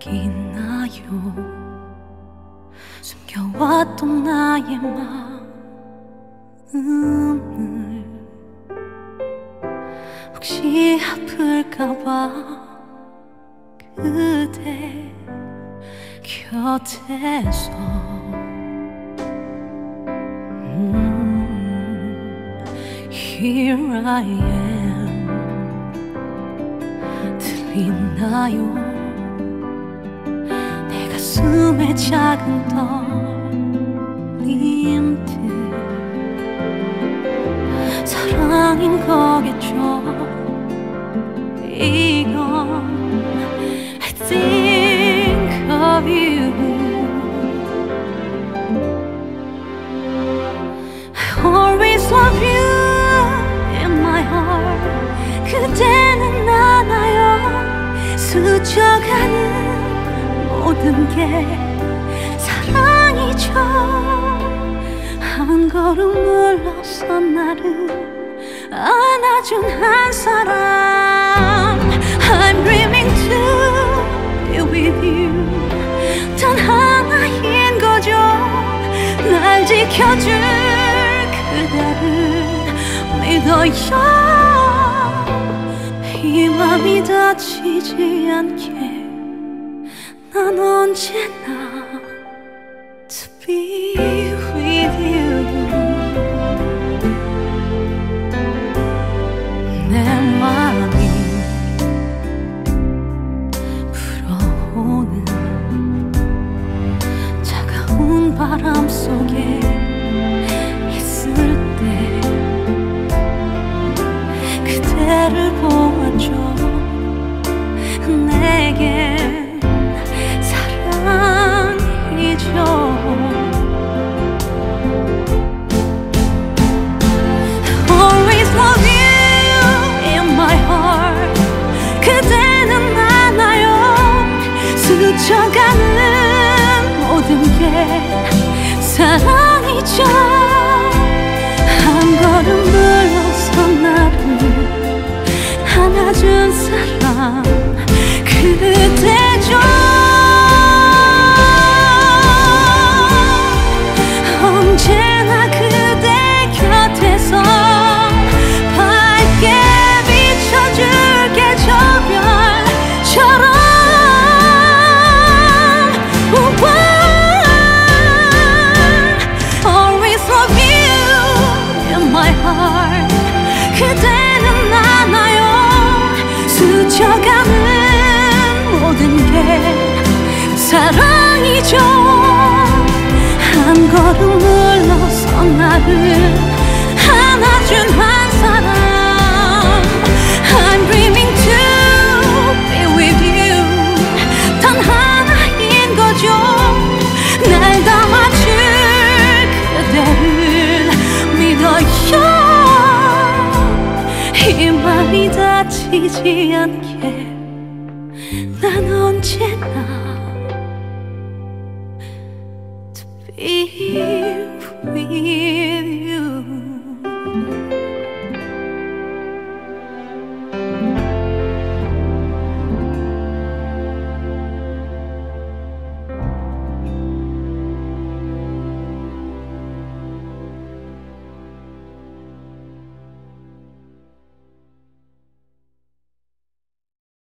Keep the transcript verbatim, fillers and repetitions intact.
있나요? 숨겨왔던 나의 마음을 혹시 아플까봐 그대 곁에서 음, Here I am. 들리나요? 내 가슴에 작은 떨림들 사랑인 거겠죠. 이건 I think of you. I always love you in my heart. 그대는 알아요. 스쳐가는 모든 게 사랑이죠. 한 걸음 물러서 나를 안아준 한 사람. I'm dreaming to be with you. 단 하나인 거죠. 날 지켜줄 그대를 믿어요. 이 맘이 다치지 않게 난 언제나 to be with you. 내 맘이 불어오는 차가운 바람 속에 있을 때 그대를 보았죠. 내겐 사랑이죠. Always love you in my heart. 그대는 알아요. 스쳐가는 모든 게 사랑이죠. 한 걸음 물러서 나를 안아준 사람 그대죠. 언제나 그대 곁에서 밝게 비춰줄게. 저 별처럼 Always love you in my heart. 그대는 알아요. 스쳐가는 모든 게 사랑이죠. 한 걸음 물러서 나를 안아준 한 사람. I'm dreaming to be with you. 단 하나인 거죠. 날 담아줄 그대를 믿어요. 이 맘이 다치지 않게 난 언제나 to be with you.